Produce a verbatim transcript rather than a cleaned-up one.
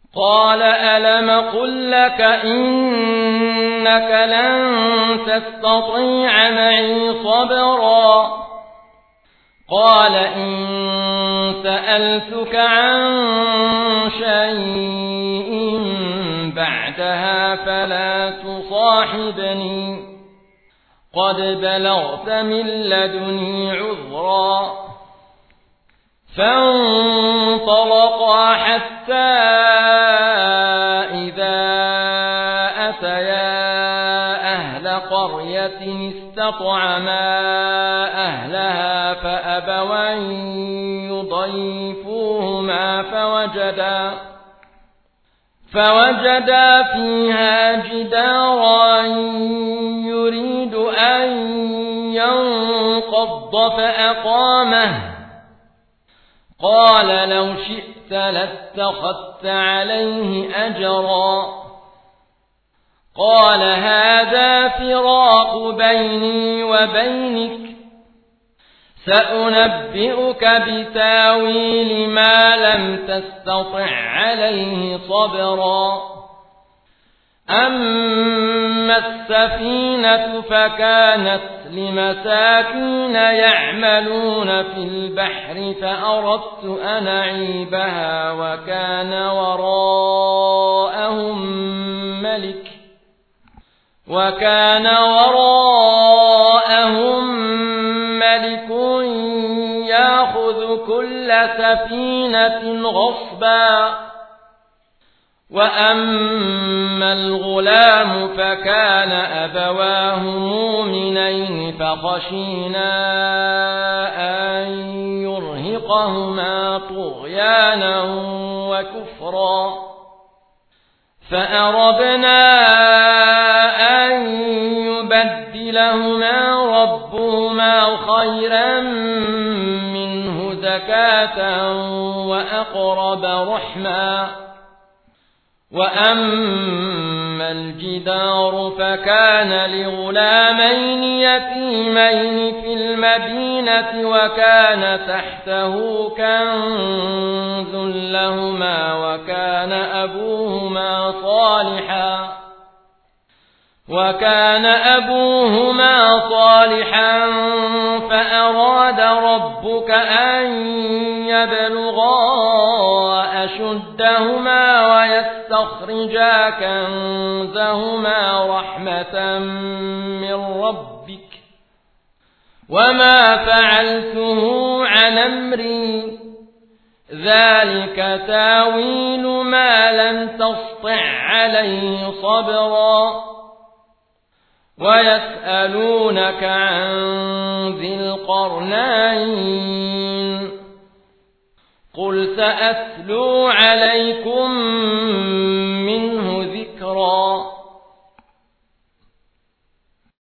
قال ألم قل لك إنك لن تستطيع معي صبرا قال إن سألتك عن شيء بعدها فلا تصاحبني قد بلغت من لدني عذرا فانطلقا حتى إذا أتيا أهل قرية استطعما أهلها فأبوا أن يضيفوهما فوجدا فوجدا فيها جدارا يريد أن ينقض فأقامه قال لو شئت لاتخذت عليه أجرا قال هذا فراق بيني وبينك سأنبئك بتاويل ما لم تستطع عليه صبرا أما السفينة فكانت لمساكين يعملون في البحر فأردت أن أعيبها وكان وراءهم ملك وكان وراءهم ملك يأخذ كل سفينة غصبا وأما الغلام فكان أبواه مؤمنين فخشينا أن يرهقهما طغيانا وكفرا فأردنا أن يبدلهما ربهما خيرا منه زكاة وأقرب رحما وأما الجدار فكان لغلامين يتيمين في المدينة وكان تحته كنز لهما وكان أبوهما صالحا وكان أبوهما صالحا فأراد ربك أن يبلغا أشدهما ويستخرجا كنزهما رحمة من ربك وما فعلته عن أمري ذلك تاويل ما لم تسطع عليه صبرا ويسألونك عن ذي القرنين قل سأتلو عليكم